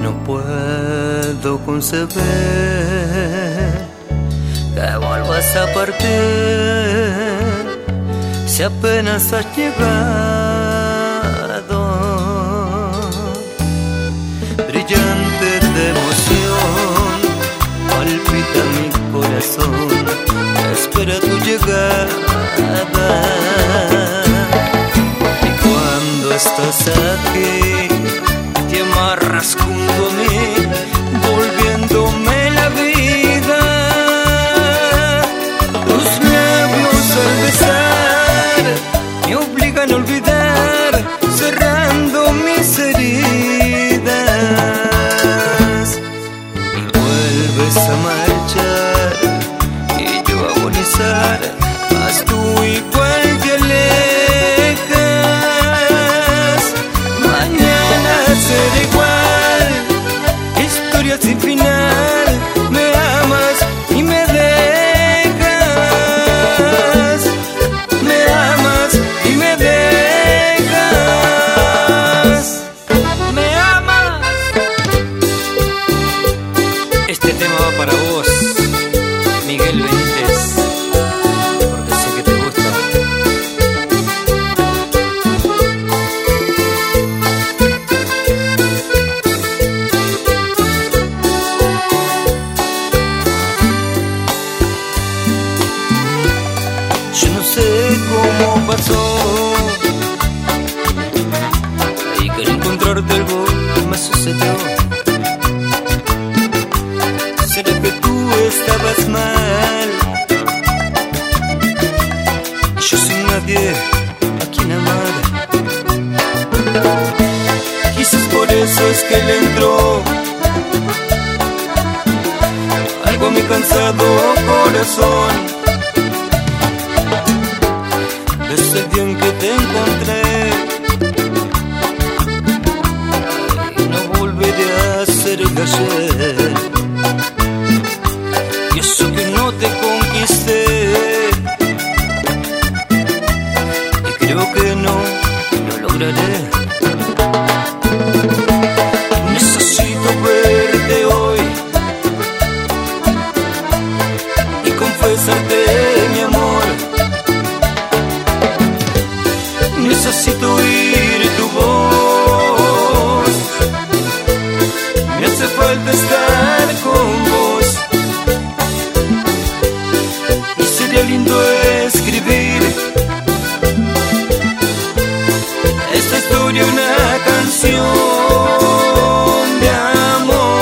No puedo concebir que vuelvas a partir si apenas has llegado. Brillante de emoción, palpita mi corazón, espera tu llegada. Y cuando estás aquí, te amarras junto a mí, volviéndome la vida. Tus labios al besar me obligan a olvidar, cerrando mis heridas. Y vuelves a marchar y yo a agonizar, mas tú igual te alejas. Mañana será igual, historia sin final. Me amas y me dejas. Me amas y me dejas. Me amas. Este tema va para vos, Miguel Benítez, porque sé que te gusta. Yo no sé cómo pasó y que al encontrarte algo me sucedió. ¿Será que tú estabas mal? Y yo sin nadie a quien amar. Quizás por eso es que le entró algo a mi cansado corazón. Desde el día en que te encontré, no volveré a ser el de ayer. Y eso que no te conquisté, y creo que no lo lograré. Necesito verte hoy y confesarte mi amor. Necesito oír tu voz, me hace falta estar con vos. Y sería lindo escribir esta historia, una canción de amor.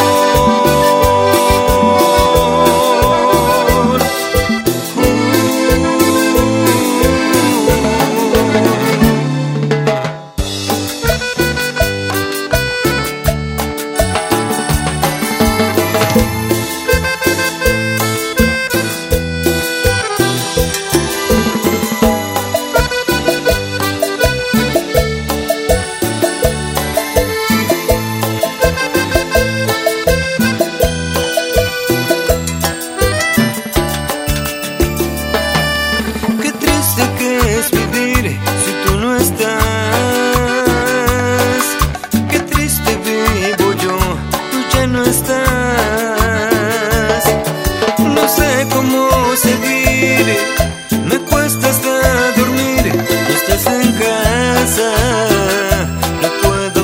Me cuesta hasta dormir, no estás en casa, no puedo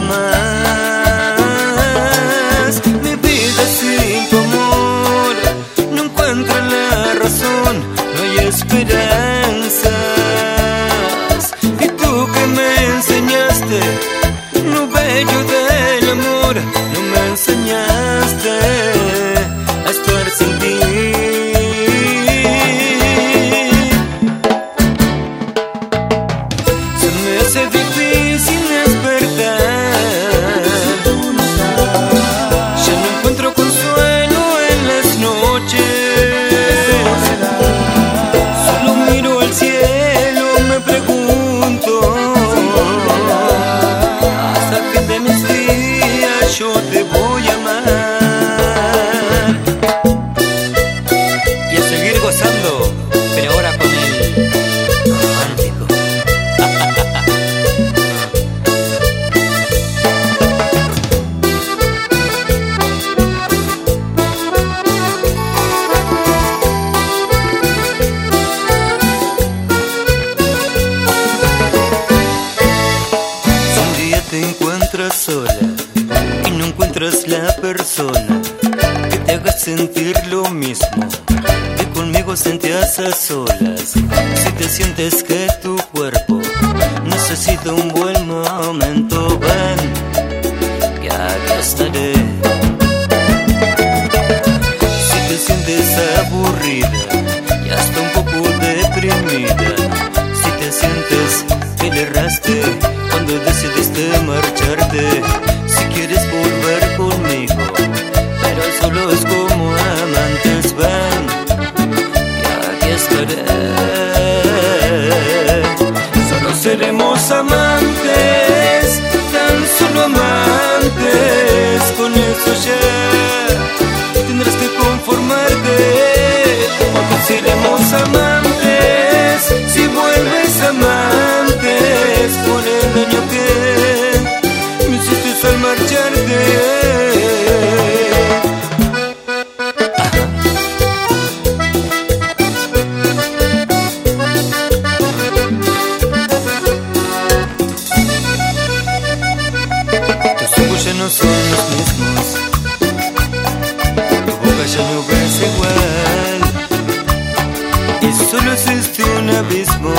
más. Mi vida sin tu amor no encuentra la razón, no hay esperanzas. Y tú que me enseñaste lo bello del amor, no me enseñaste a estar sin ti. Yo te voy a amar y a seguir gozando, pero ahora con el romántico. encuentras la persona que te haga sentir lo mismo que conmigo sentías a solas. Si te sientes que tu cuerpo necesita un buen momento, ven, que aquí estaré. Si te sientes aburrida y hasta un poco deprimida, si te sientes que le erraste cuando decidiste marcharte, si quieres volver conmigo, pero solo es como amantes, ven, que aquí estaré. Solo seremos amantes, tan solo amantes, con eso ya tendrás que conformarte, porque seremos amantes, si vuelves amantes, por el daño que me hiciste al marcharte. Tus ojos ya no son los mismos, tu boca ya no ves igual, y solo existe un abismo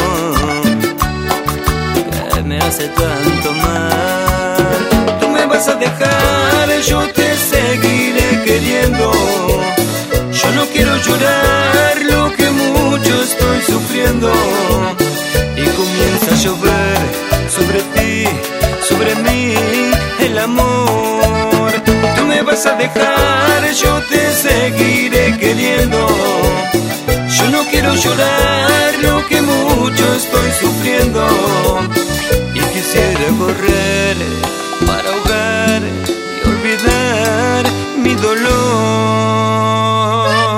que me hace tanto mal. Tú me vas a dejar, yo te seguiré queriendo. Yo no quiero llorar lo que mucho estoy sufriendo, y comienza a llover sobre ti, sobre mí, el amor. Tú me vas a dejar, yo te seguiré queriendo. Yo no quiero llorar lo que mucho estoy sufriendo, y quisiera correr para ahogar y olvidar mi dolor.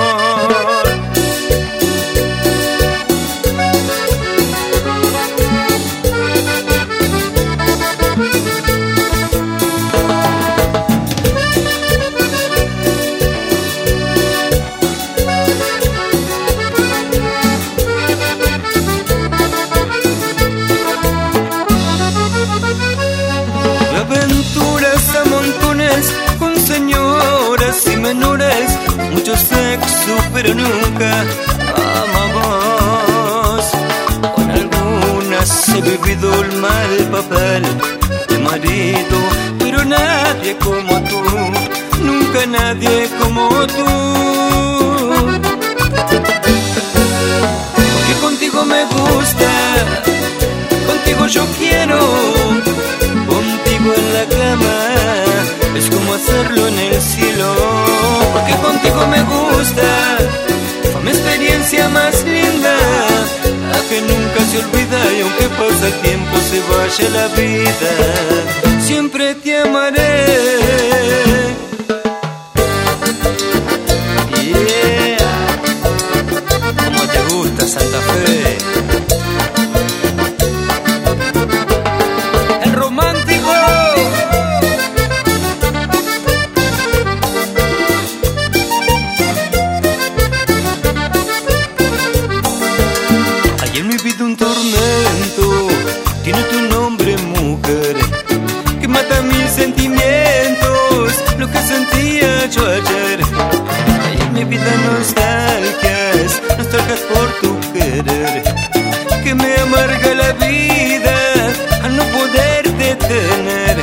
Aventuras a montones con señoras y menores, mucho sexo pero nunca amamos. Con algunas he vivido el mal papel de marido, pero nadie como tú, nunca nadie como tú. Porque contigo me gusta, contigo yo quiero, en la cama es como hacerlo en el cielo, porque contigo me gusta, fue mi experiencia más linda, la que nunca se olvida, y aunque pasa el tiempo se vaya la vida, siempre te amaré. Yeah, como te gusta Santa Fe. Un tormento tiene tu nombre, mujer, que mata mis sentimientos, lo que sentía yo ayer. Hay en mi vida nostalgias, nostalgias por tu querer, que me amarga la vida al no poderte tener.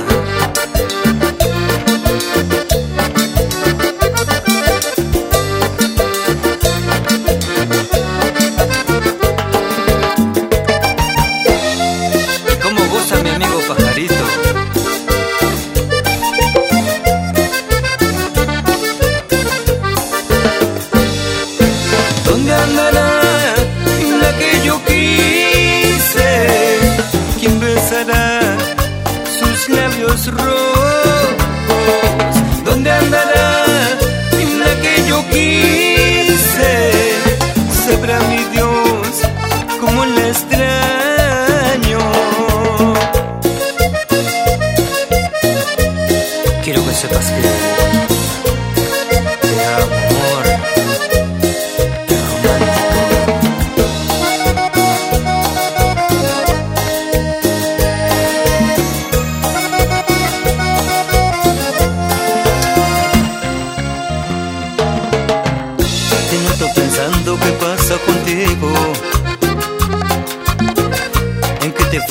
¿Dónde andará la que yo quise? ¿Quién besará sus labios rojos? ¿Dónde andará la que yo quise? Sabrá mi Dios cómo la extraño. Quiero que sepas que te amo, amor.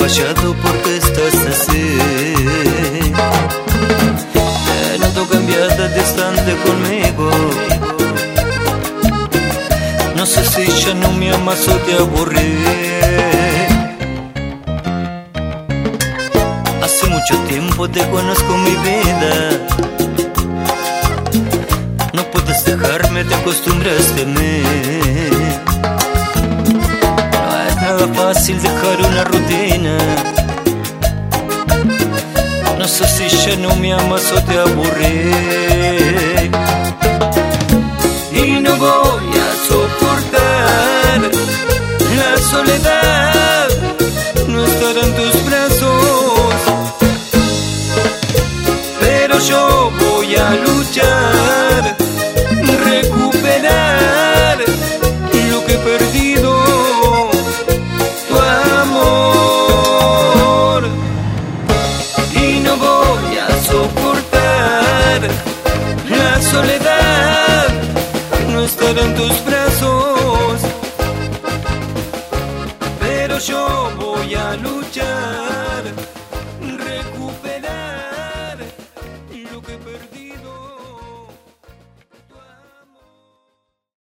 fallado porque estás así. Te noto cambiada, distante conmigo. No sé si ya no me amas o te aburrí. Hace mucho tiempo te conozco mi vida. No puedes dejarme, te acostumbraste a mí. No es nada fácil dejar una rutina. No sé si ya no me amas o te aburrí. Y no voy a soportar la soledad, no estar en tus brazos, pero yo voy a luchar